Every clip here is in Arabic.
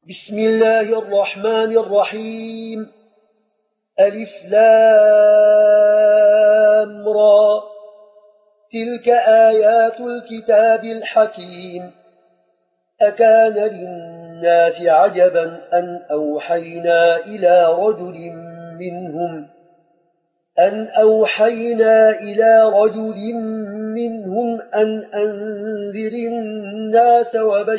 بسم الله الرحمن الرحيم. ألف لام را. تلك آيات الكتاب الحكيم. أكان للناس عجبا أن أوحينا إلى رجل منهم أن أنذر الناس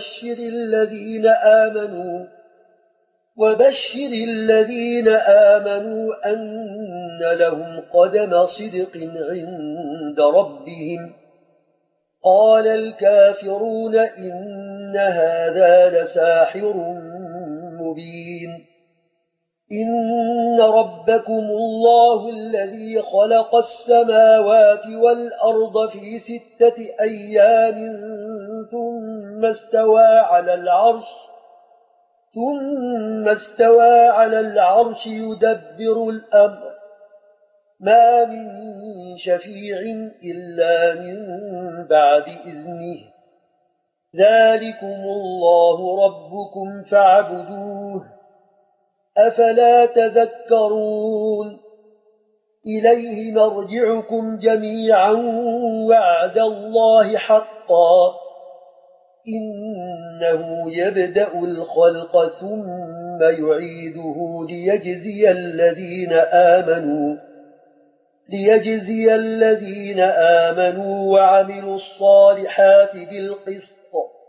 وبشر الذين آمنوا أن لهم قدم صدق عند ربهم. قال الكافرون إن هذا لساحر مبين. إن ربكم الله الذي خلق السماوات والأرض في 6 أيام ثم استوى على العرش يدبر الأمر ما من شفيع إلا من بعد إذنه. ذلكم الله ربكم فاعبدوه أفلا تذكرون. إليه مرجعكم جميعا وعد الله حقا. إنه يبدأ الخلق ثم يعيده ليجزي الذين آمنوا وعملوا الصالحات بالقسط.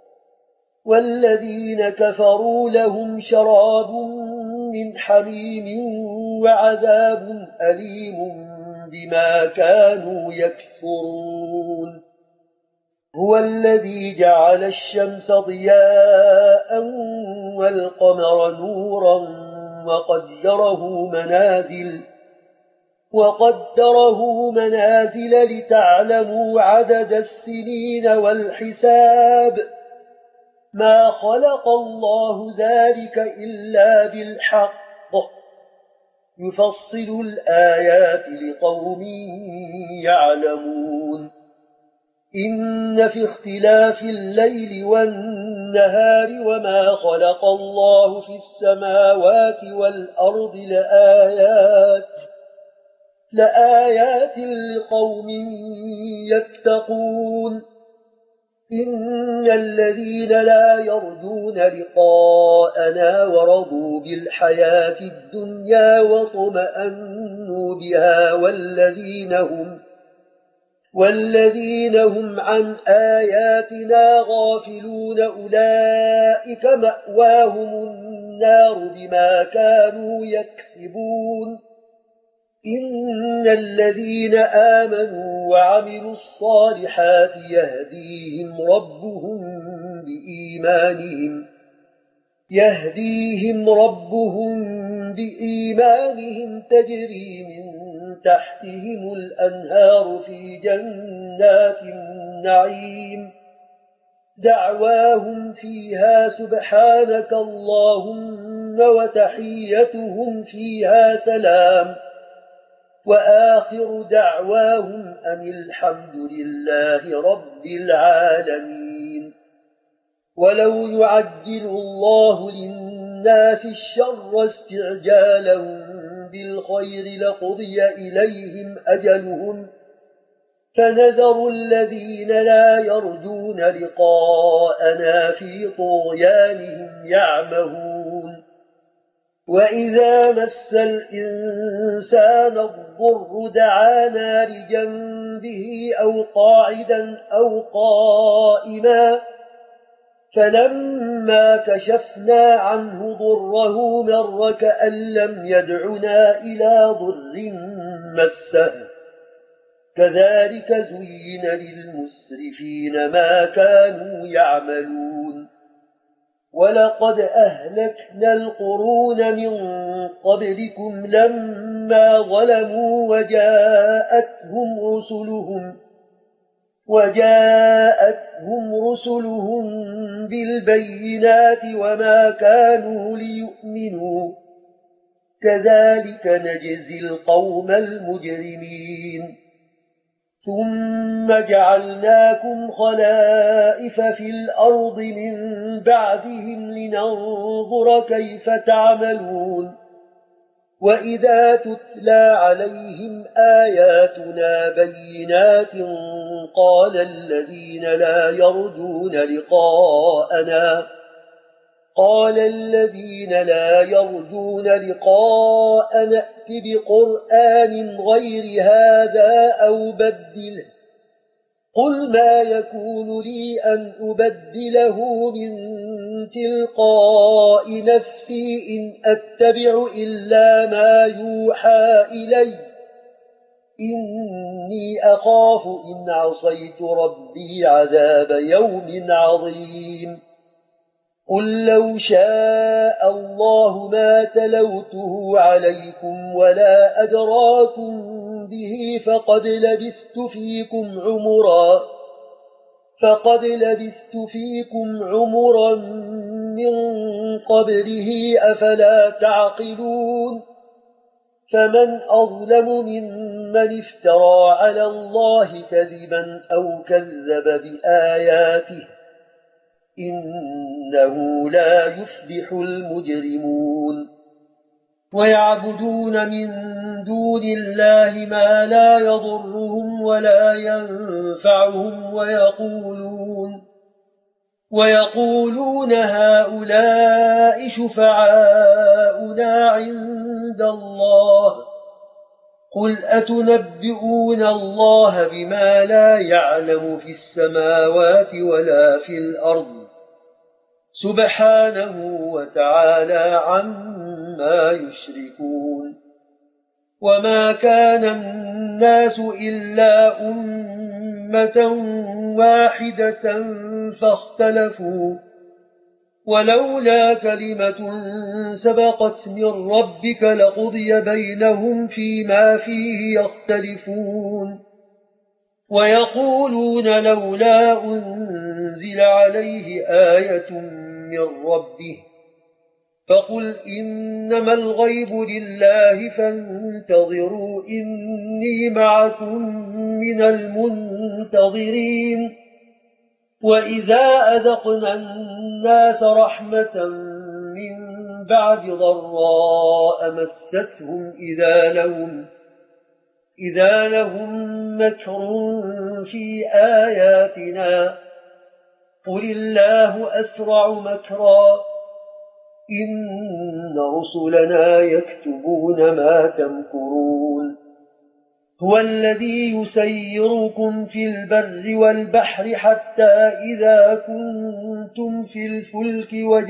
والذين كفروا لهم شراب من حميم وعذاب أليم بما كانوا يكفرون. هو الذي جعل الشمس ضياء والقمر نورا وقدره منازل لتعلموا عدد السنين والحساب. ما خلق الله ذلك إلا بالحق. يفصل الآيات لقوم يعلمون. إن في اختلاف الليل والنهار وما خلق الله في السماوات والأرض لآيات لقوم يتقون. إن الذين لا يرجون لقاءنا ورضوا بالحياة الدنيا واطمأنوا بها والذين هم عن آياتنا غافلون أولئك مأواهم النار بما كانوا يكسبون. إن الذين آمنوا وعملوا الصالحات يهديهم ربهم بإيمانهم تجري من تحتهم الأنهار في جنات النعيم. دعواهم فيها سبحانك اللهم وتحيتهم فيها سلام. وآخر دعواهم أن الحمد لله رب العالمين. ولو يعجل الله للناس الشر استعجالهم بالخير لقضي إليهم أجلهم. فنذر الذين لا يرجون لقاءنا في طغيانهم يعمهون. وإذا مس الإنسان الضر دعانا لجنبه أو قاعدا أو قائما فلما كشفنا عنه ضره مر كأن لم يدعنا إلى ضر مسه. كذلك زين للمسرفين ما كانوا يعملون. ولقد أهلكنا القرون من قبلكم لما ظلموا وجاءتهم رسلهم بالبينات وما كانوا ليؤمنوا. كذلك نجزي القوم المجرمين. ثم جعلناكم خلائف في الأرض من بعدهم لننظر كيف تعملون وإذا تتلى عليهم آياتنا بينات قال الذين لا يرجون لقاءنا ائت بقرآن غير هذا أو بدله قل ما يكون لي أن أبدله من تلقاء نفسي إن أتبع إلا ما يوحى إلي إني أخاف إن عصيت ربي عذاب يوم عظيم قل لو شاء الله ما تلوته عليكم ولا أدراكم به فقد لبثت فيكم عمرا من قبله أفلا تعقلون فمن أظلم ممن افترى على الله كذبا أو كذب بآياته إنه لا يفلح المجرمون ويعبدون من دون الله ما لا يضرهم ولا ينفعهم ويقولون هؤلاء شفعاؤنا عند الله قل أتنبئون الله بما لا يعلم في السماوات ولا في الأرض سبحانه وتعالى عما يشركون وما كان الناس إلا أمة واحدة فاختلفوا ولولا كلمة سبقت من ربك لقضي بينهم فيما فيه يختلفون ويقولون لولا أنزل عليه آية من ربه فقل إنما الغيب لله فانتظروا إني معكم من المنتظرين وإذا أذقنا الناس رحمة من بعد ضراء مستهم إذا لهم مكر في آياتنا قل الله أسرع مكرا إن رسلنا يكتبون ما تمكرون هو الذي يسيركم في البر والبحر حتى إذا كنتم في الفلك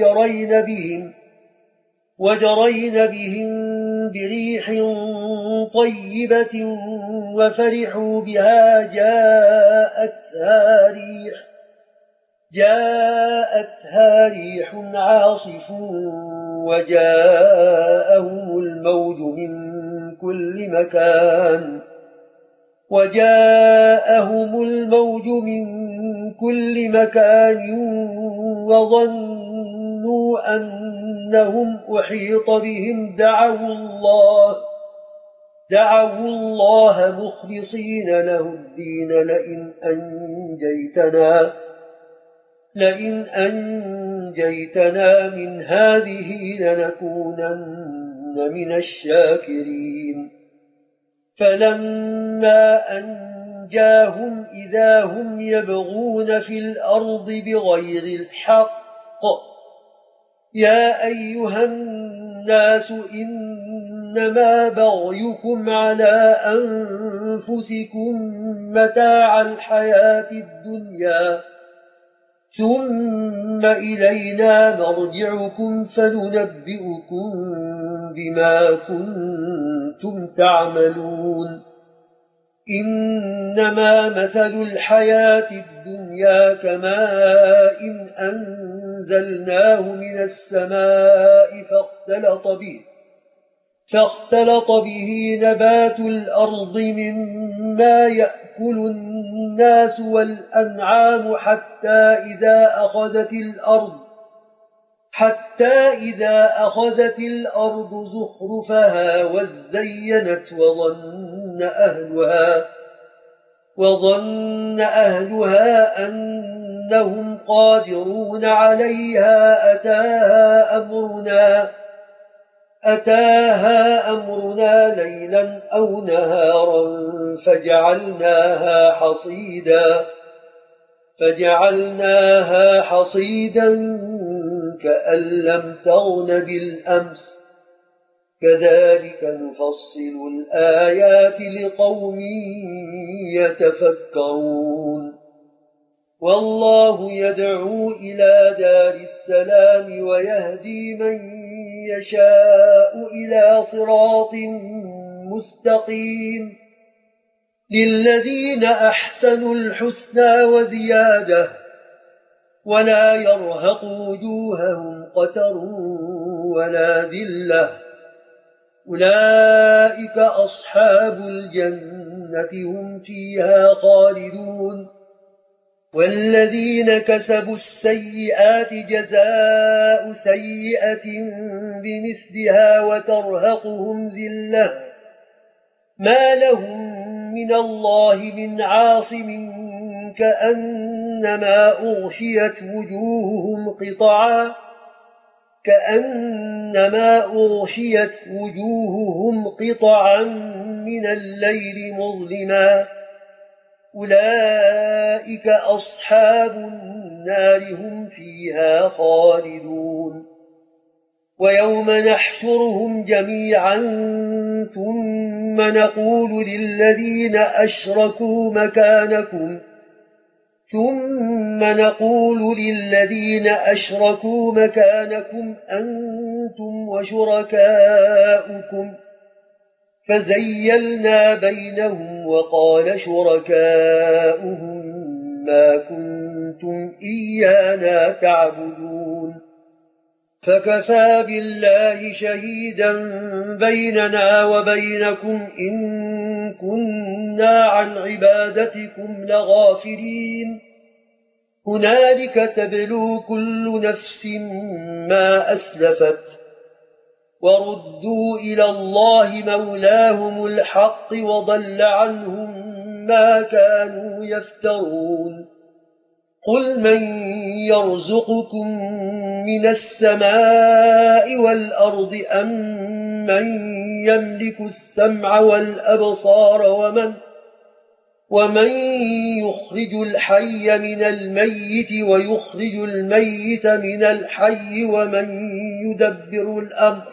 وجرين بهم بريح طيبة وفرحوا بها جاءتها ريح عاصف وجاءهم الموج من كل مكان وظنوا أنهم أحيط بهم دعوا الله مخلصين له الدين لئن أنجيتنا من هذه لنكونن من الشاكرين فلما أنجاهم إذا هم يبغون في الأرض بغير الحق يا أيها الناس إنما بغيكم على أنفسكم متاع الحياة الدنيا ثم إلينا مرجعكم فننبئكم بما كنتم تعملون إنما مثل الحياة الدنيا كماء أنزلناه من السماء فاختلط به نبات الأرض مما يأكل الناس والأنعام حتى إذا أخذت الأرض زخرفها وزينت وظن أهلها أنهم قادرون عليها أتاها أمرنا ليلا أو نهارا فجعلناها حصيدا كأن لم تغن بالأمس كذلك نفصل الآيات لقوم يتفكرون والله يدعو إلى دار السلام ويهدي من يشاء إلى صراط مستقيم للذين أحسنوا الحسنى وزيادة ولا يرهق وجوههم قتر ولا ذلة أولئك أصحاب الجنة هم فيها خالدون والذين كسبوا السيئات جزاء سيئة بمثلها وترهقهم ذلة ما لهم من الله من عاصم كأنما أغشيت وجوههم قطعا من الليل مظلما أولئك أصحاب النار هم فيها خالدون ويوم نحشرهم جميعا ثم نقول للذين أشركوا مكانكم أنتم وشركاؤكم فزيلنا بينهم وقال شركاؤهم ما كنتم إيانا تعبدون فكفى بالله شهيدا بيننا وبينكم إن كنا عن عبادتكم لغافلين هنالك تبلو كل نفس ما أسلفت وردوا إلى الله مولاهم الحق وضل عنهم ما كانوا يفترون قل من يرزقكم من السماء والأرض أم من يملك السمع والأبصار ومن يخرج الحي من الميت ويخرج الميت من الحي ومن يدبر الأمر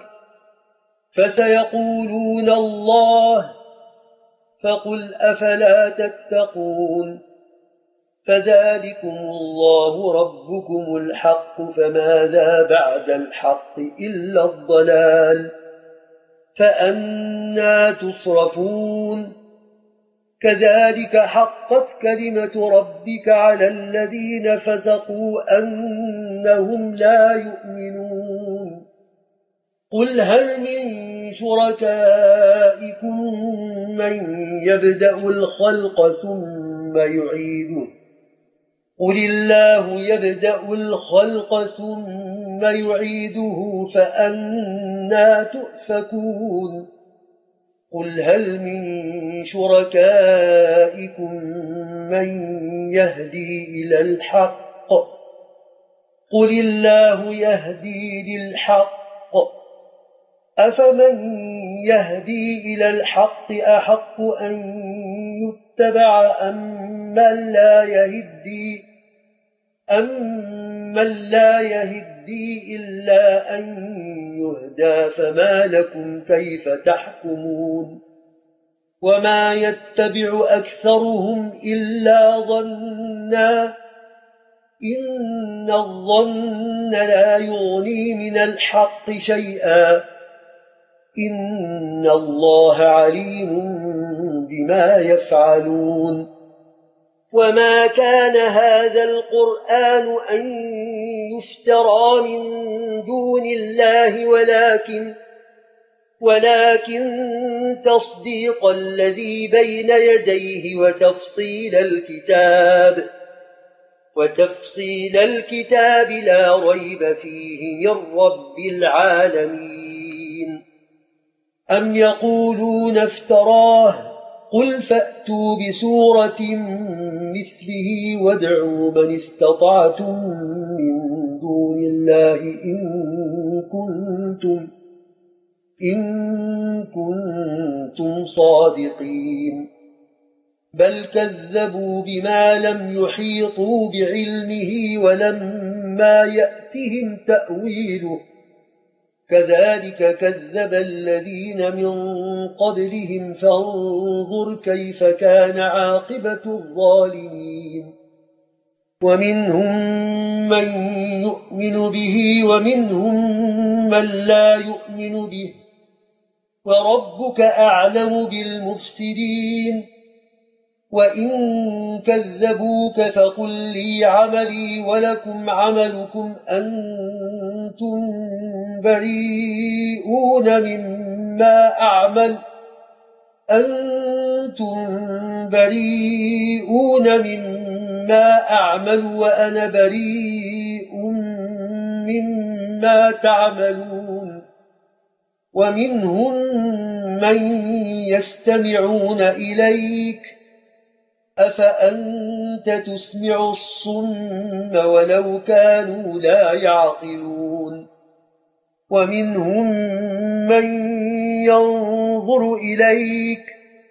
فسيقولون الله فقل أفلا تتقون فذلكم الله ربكم الحق فماذا بعد الحق إلا الضلال فأنى تصرفون كذلك حقت كلمة ربك على الذين فسقوا أنهم لا يؤمنون قل هل من شركائكم من يبدأ الخلق ثم يعيده قل الله يبدأ الخلق ثم يعيده فأنى تؤفكون قل هل من شركائكم من يهدي إلى الحق قل الله يهدي للحق أفمن يهدي إلى الحق أحق أن يتبع أمن لا يهدي إلا أن يهدى فما لكم كيف تحكمون وما يتبع أكثرهم إلا ظنا إن الظن لا يغني من الحق شيئا إن الله عليم بما يفعلون وما كان هذا القرآن أن يفترى من دون الله ولكن تصديق الذي بين يديه وتفصيل الكتاب لا ريب فيه من رب العالمين أم يقولون افتراه قل فأتوا بسورة مثله وادعوا من استطعتم من دون الله إن كنتم صادقين. بل كذبوا بما لم يحيطوا بعلمه ولما يأتهم تأويله كذلك كذب الذين من قبلهم فانظر كيف كان عاقبة الظالمين. ومنهم من يؤمن به ومنهم من لا يؤمن به وربك أعلم بالمفسدين. وإن كذبوك فقل لي عملي ولكم عملكم أنتم بريئون مما أعمل وأنا بريء مما تعملون. ومنهم من يستمعون إليك أفأنت تسمع الصم ولو كانوا لا يعقلون. ومنهم من ينظر إليك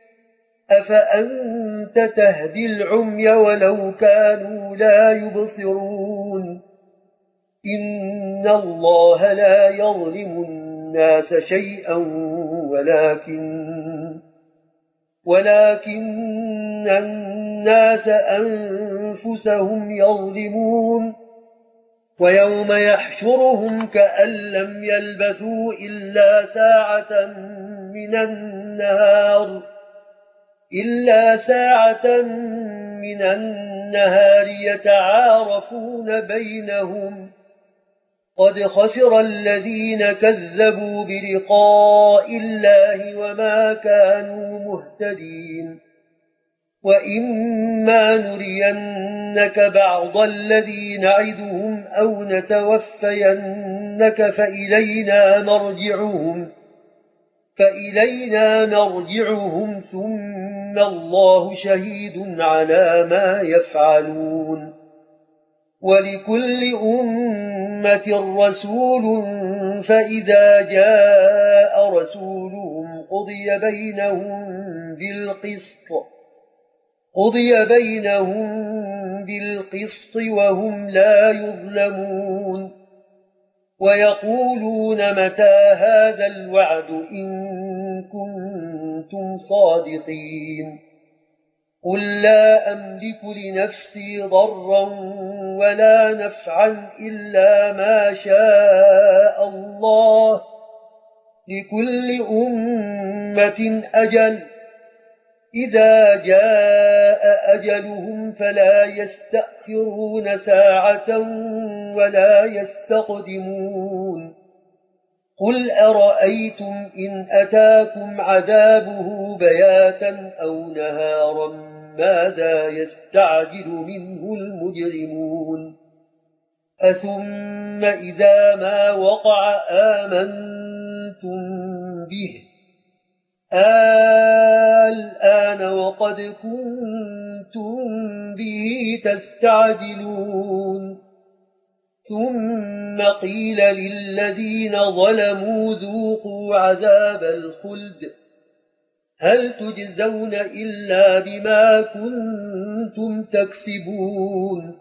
أفأنت تهدي العمي ولو كانوا لا يبصرون. إن الله لا يظلم الناس شيئا ولكن الناس أنفسهم يظلمون. ويوم يحشرهم كأن لم يلبثوا إلا ساعة من النهار يتعارفون بينهم قد خسر الذين كذبوا بلقاء الله وما كانوا مهتدين. وإما نرينك بعض الذي نعدهم أو نتوفينك فإلينا مرجعهم ثم الله شهيد على ما يفعلون. ولكل أمة رسول فإذا جاء رسولهم قضي بينهم بالقسط وهم لا يظلمون. ويقولون متى هذا الوعد إن كنتم صادقين. قل لا أملك لنفسي ضرا ولا نفعا إلا ما شاء الله. لكل أمة أجل إذا جاء أجلهم فلا يستأخرون ساعة ولا يستقدمون. قل أرأيتم إن أتاكم عذابه بياتا أو نهارا ماذا يستعجل منه المجرمون. أثم إذا ما وقع آمنتم به الآن وقد كنتم به تستعجلون. ثم قيل للذين ظلموا ذوقوا عذاب الخلد هل تجزون إلا بما كنتم تكسبون.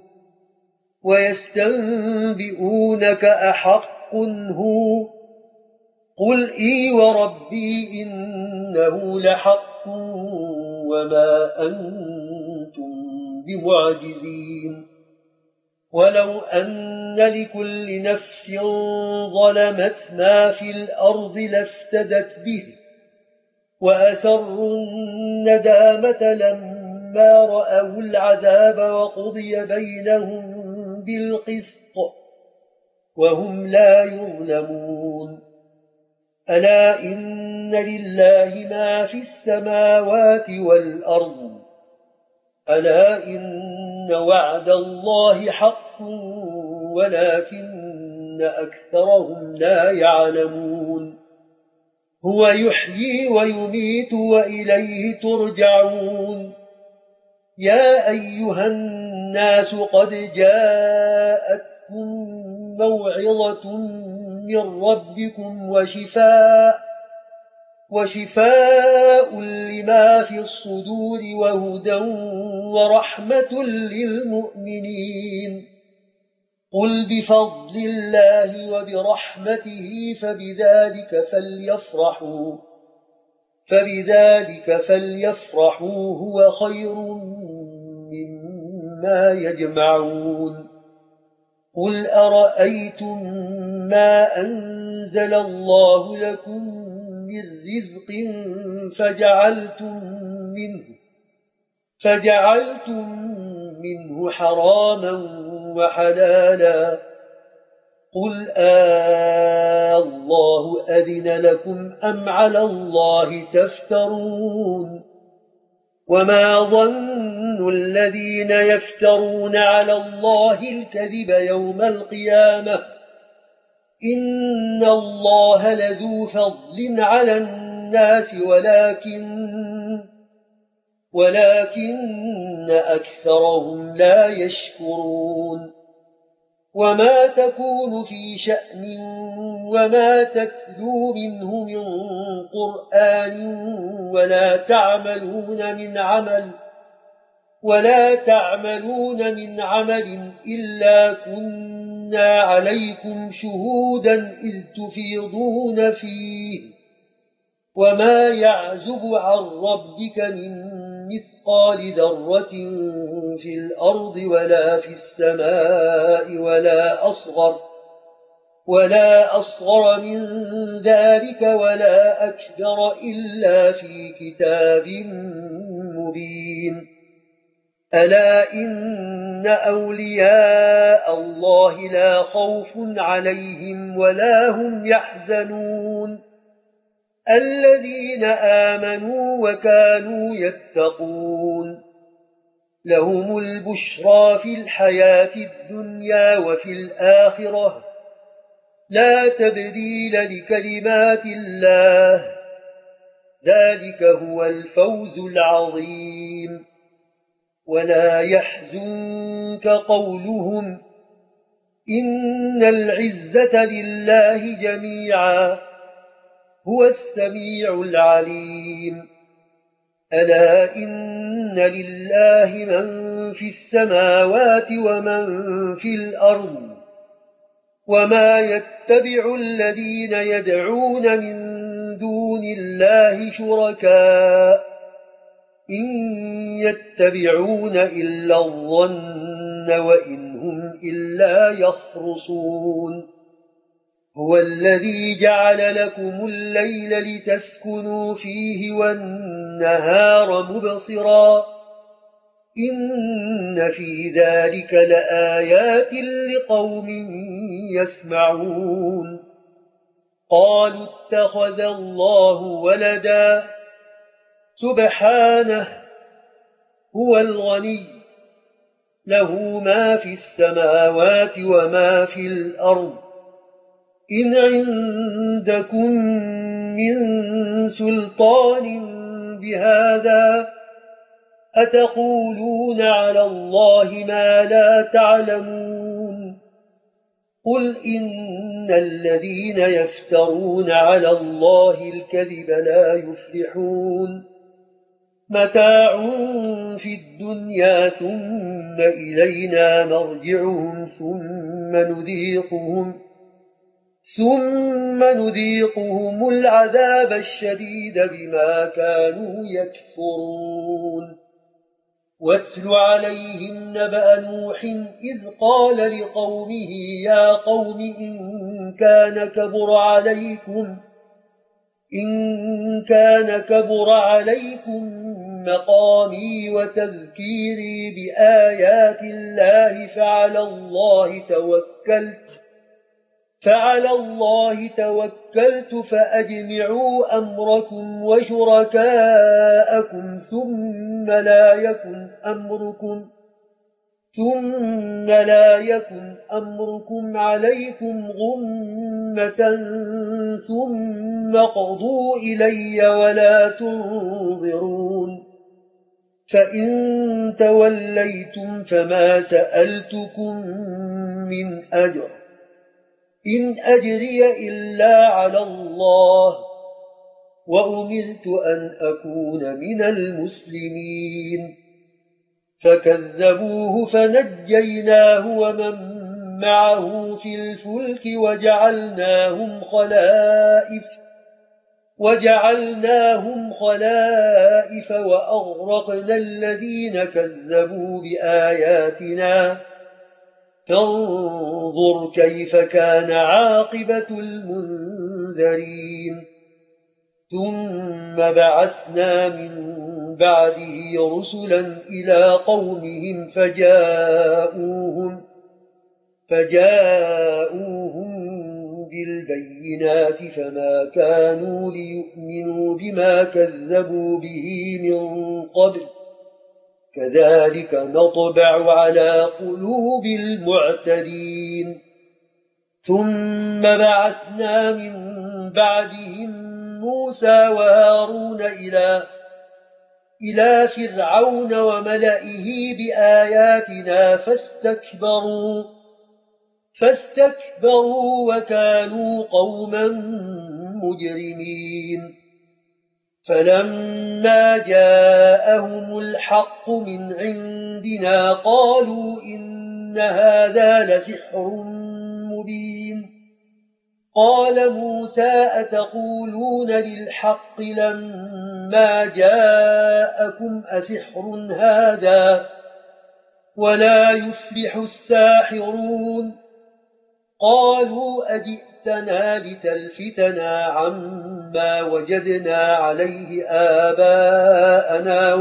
ويستنبئونك أحق هو قل إي وربي إنه لحق وما أنتم بمعجزين. ولو أن لكل نفس ظلمت ما في الأرض لافتدت به وأسروا الندامة لما رأوا العذاب وقضي بينهم بالقسط وهم لا يظلمون. ألا إن لله ما في السماوات والأرض ألا إن وعد الله حق ولكن أكثرهم لا يعلمون. هو يحيي ويميت وإليه ترجعون يا أيها الناس قد جاءتكم موعظة من ربكم وشفاء لما في الصدور وهدى ورحمة للمؤمنين قل بفضل الله وبرحمته فبذلك فليفرحوا هو خير مما يجمعون قل أرأيتم ما أنزل الله لكم من رزق فجعلتم منه حراما وحلالا قل الله أذن لكم أم على الله تفترون وما ظن الذين يفترون على الله الكذب يوم القيامة إن الله لذو فضل على الناس ولكن أكثرهم لا يشكرون وما تكون في شأن وما تتلو منه من قرآن ولا تعملون من عمل إلا كنا عليكم شهودا إذ تفيضون فيه وما يعزب عن ربك من مثقال ذرة في الأرض ولا في السماء ولا أصغر من ذلك ولا أكبر إلا في كتاب مبين ألا إن أولياء الله لا خوف عليهم ولا هم يحزنون الذين آمنوا وكانوا يتقون لهم البشرى في الحياة الدنيا وفي الآخرة لا تبديل لكلمات الله ذلك هو الفوز العظيم ولا يحزنك قولهم إن العزة لله جميعا هو السميع العليم ألا إن لله من في السماوات ومن في الأرض وما يتبع الذين يدعون من دون الله شركاء إن يتبعون إلا الظن وإن هم إلا يخرصون هو الذي جعل لكم الليل لتسكنوا فيه والنهار مبصرا إن في ذلك لآيات لقوم يسمعون قالوا اتخذ الله ولدا سبحانه هو الغني له ما في السماوات وما في الأرض إن عندكم من سلطان بهذا أتقولون على الله ما لا تعلمون قل إن الذين يفترون على الله الكذب لا يفلحون متاع في الدنيا ثم إلينا مرجعهم ثم نذيقهم العذاب الشديد بما كانوا يكفرون واتل عليهم نبأ نوح إذ قال لقومه يا قوم إن كان كبر عليكم مقامي وتذكيري بآيات الله فعلى الله توكلت فأجمعوا أمركم وشركاءكم ثم لا يكن ثم لا يكن أمركم عليكم غمة ثم قضوا إلي ولا تنظرون فإن توليتم فما سألتكم من أجر إن أجري إلا على الله وأمرت أن أكون من المسلمين فكذبوه فنجيناه ومن معه في الفلك وجعلناهم خلائف وأغرقنا الذين كذبوا بآياتنا فانظر كيف كان عاقبة المنذرين ثم بعثنا من بعده رسلا إلى قومهم فجاءوهم بالبينات فما كانوا ليؤمنوا بما كذبوا به من قبل كذلك نطبع على قلوب المعتدين ثم بعثنا من بعدهم موسى وهارون إلى فرعون وملئه بآياتنا فاستكبروا وكانوا قوما مجرمين فلما جاءهم الحق من عندنا قالوا إن هذا لسحر مبين قال موسى أتقولون للحق لما جاءكم أسحر هذا ولا يفلح الساحرون قالوا أجئتنا لتلفتنا عما وجدنا عليه آباءنا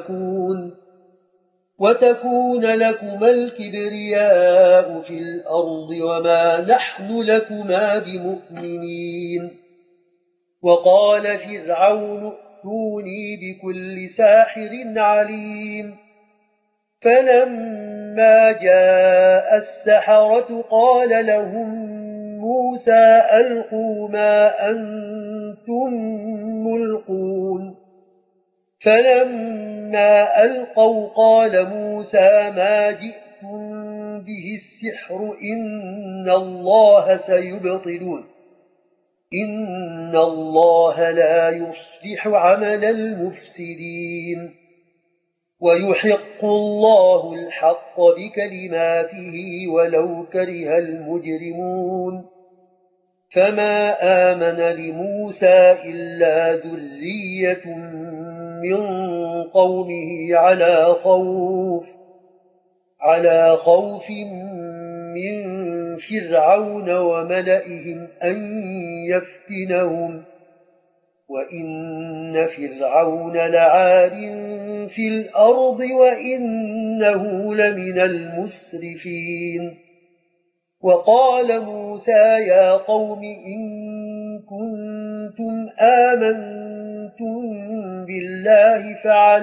وتكون لكما الكبرياء في الأرض وما نحن لكما بمؤمنين وقال فرعون ائتوني بكل ساحر عليم فلما جاء السحرة قال لهم موسى ألقوا ما أنتم ملقون فلما ألقوا قال موسى ما جئتم به السحر إن الله سيبطلون إن الله لا يصلح عمل المفسدين ويحق الله الحق بكلماته ولو كره المجرمون فما آمن لموسى إلا ذرية من قومه على خوف من فرعون وملئهم أن يفتنهم وإن فرعون لعال في الأرض وإنه لمن المسرفين وقال موسى يا قوم إن كنتم آمنتم بالله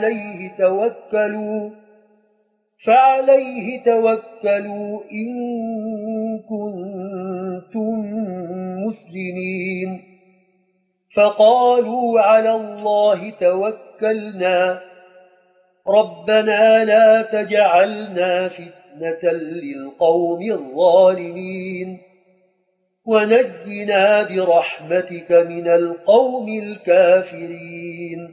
فعليه توكلوا إن كنتم مسلمين فقالوا على الله توكلنا ربنا لا تجعلنا فتنة للقوم الظالمين ونجنا برحمتك من القوم الكافرين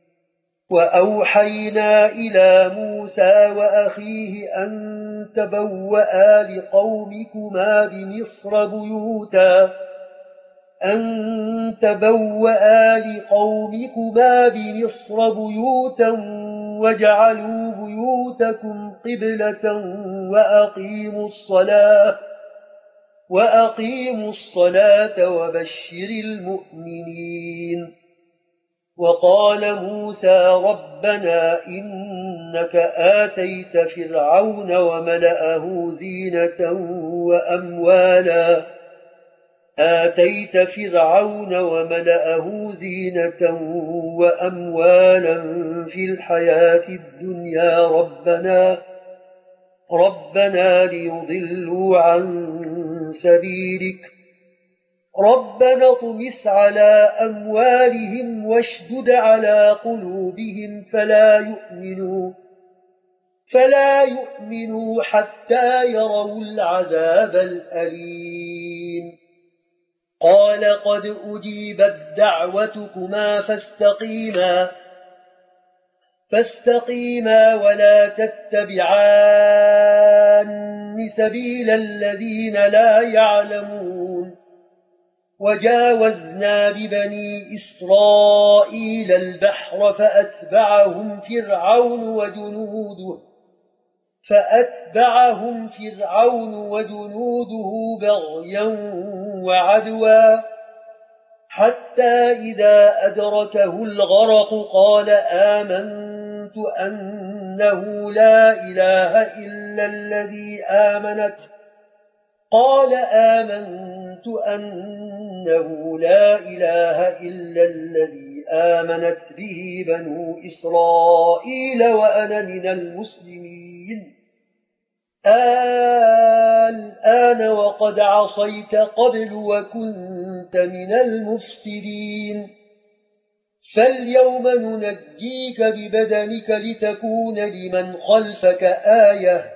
وأوحينا إلى موسى وأخيه أن تبوأ لقومكما بمصر بيوتا واجعلوا بيوتكم قبلة وأقيموا الصلاة وبشر المؤمنين وقال موسى ربنا إنك آتيت فرعون وملأه زينة وأموالا في الحياة الدنيا ربنا ليضلوا عن سبيلك ربنا اطمس على أموالهم واشدد على قلوبهم فلا يؤمنوا حتى يروا العذاب الأليم قال قد أجيبت دعوتكما فاستقيما ولا تتبعان سبيل الذين لا يعلمون وجاوزنا ببني إسرائيل البحر فأتبعهم فرعون وجنوده بغيا وعدوا حتى إذا أدركه الغرق قال آمنت أنه لا إله إلا الذي آمنت به بنو إسرائيل وأنا من المسلمين الآن وقد عصيت قبل وكنت من المفسدين فاليوم ننجيك ببدنك لتكون لمن خلفك آية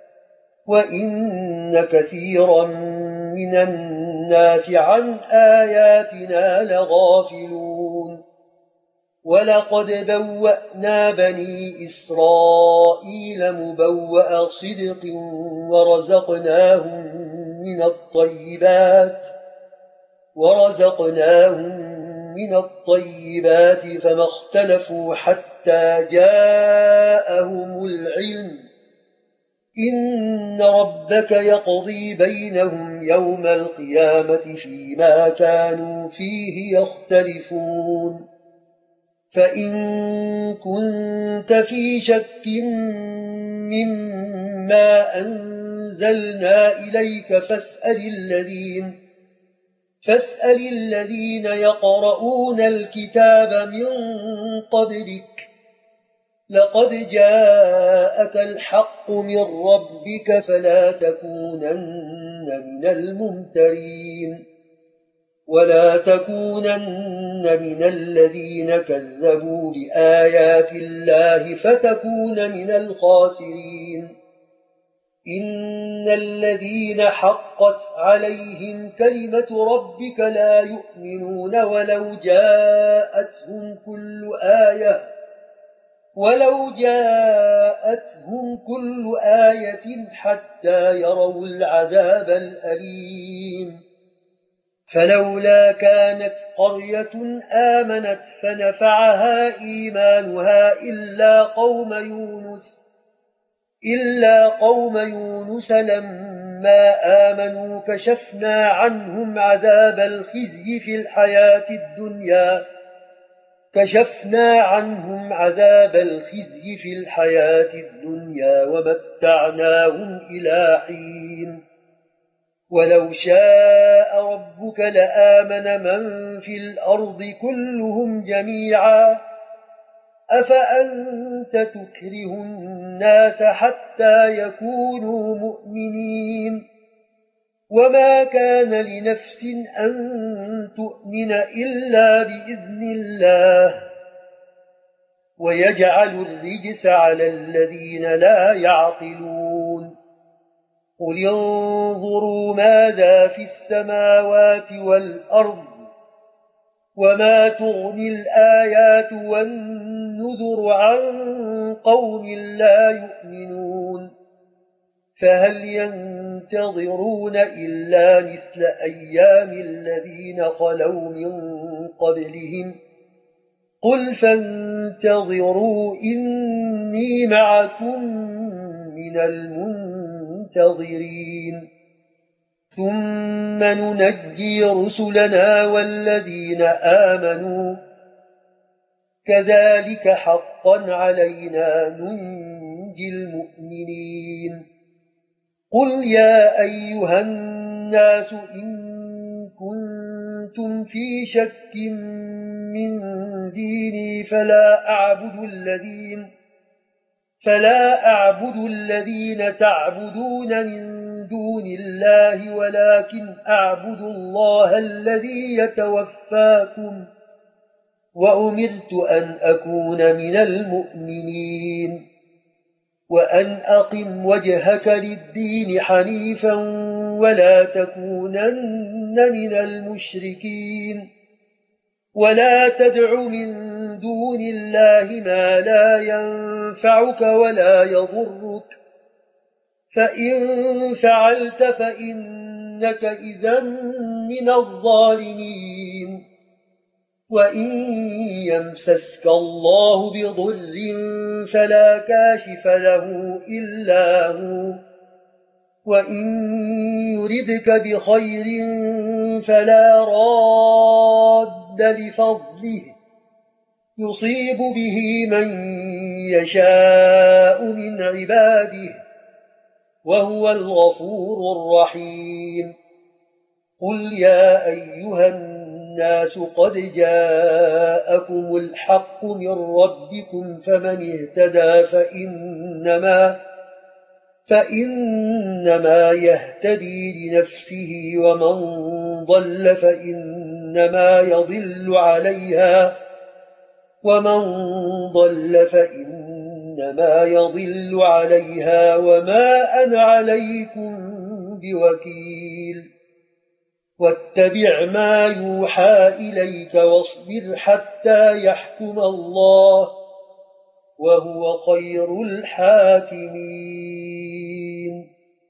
وإن كثيرا من الناس عن آياتنا لغافلون ولقد بوأنا بني إسرائيل مبوأ صدق ورزقناهم من الطيبات فما اختلفوا حتى جاءهم العلم إن ربك يقضي بينهم يوم القيامة فيما كانوا فيه يختلفون فإن كنت في شك مما أنزلنا إليك فاسأل الذين يقرؤون الكتاب من قبلك لقد جاءك الحق من ربك فلا تكونن من الممترين ولا تكونن من الذين كذبوا بآيات الله فتكون من الخاسرين إن الذين حقت عليهم كلمة ربك لا يؤمنون ولو جاءتهم كل آية حتى يروا العذاب الأليم فلولا كانت قرية آمنت فنفعها إيمانها إلا قوم يونس لما آمنوا كشفنا عنهم عذاب الخزي في الحياة الدنيا ومتعناهم إلى حين ولو شاء ربك لآمن من في الأرض كلهم جميعا أفأنت تكره الناس حتى يكونوا مؤمنين وما كان لنفس أن تؤمن إلا بإذن الله ويجعل الرجس على الذين لا يعقلون قل انظروا ماذا في السماوات والأرض وما تغني الآيات والنذر عن قوم لا يؤمنون فهل ينتظرون إلا مثل أيام الذين خلوا من قبلهم قل فانتظروا إني معكم من المنتظرين ثم ننجي رسلنا والذين آمنوا كذلك حقا علينا ننجي المؤمنين قل يا أيها الناس إن كنتم في شك من ديني فلا أعبد الذين تعبدون من دون الله ولكن أعبد الله الذي يتوفاكم وأمرت أن أكون من المؤمنين وأن أقم وجهك للدين حنيفا ولا تكونن من المشركين ولا تدع من دون الله ما لا ينفعك ولا يضرك فإن فعلت فإنك إذا من الظالمين وإن يمسسك الله بضر فلا كاشف له إلا هو وإن يردك بخير فلا راد لفضله يصيب به من يشاء من عباده وهو الغفور الرحيم قل يا أيها الناس قد جاءكم الحق من ربكم فمن اهتدى فإنما يهتدي لنفسه ومن ضل فإنما يضل عليها وما أنا عليكم بوكيل واتبع ما يوحى إليك واصبر حتى يحكم الله وهو خير الحاكمين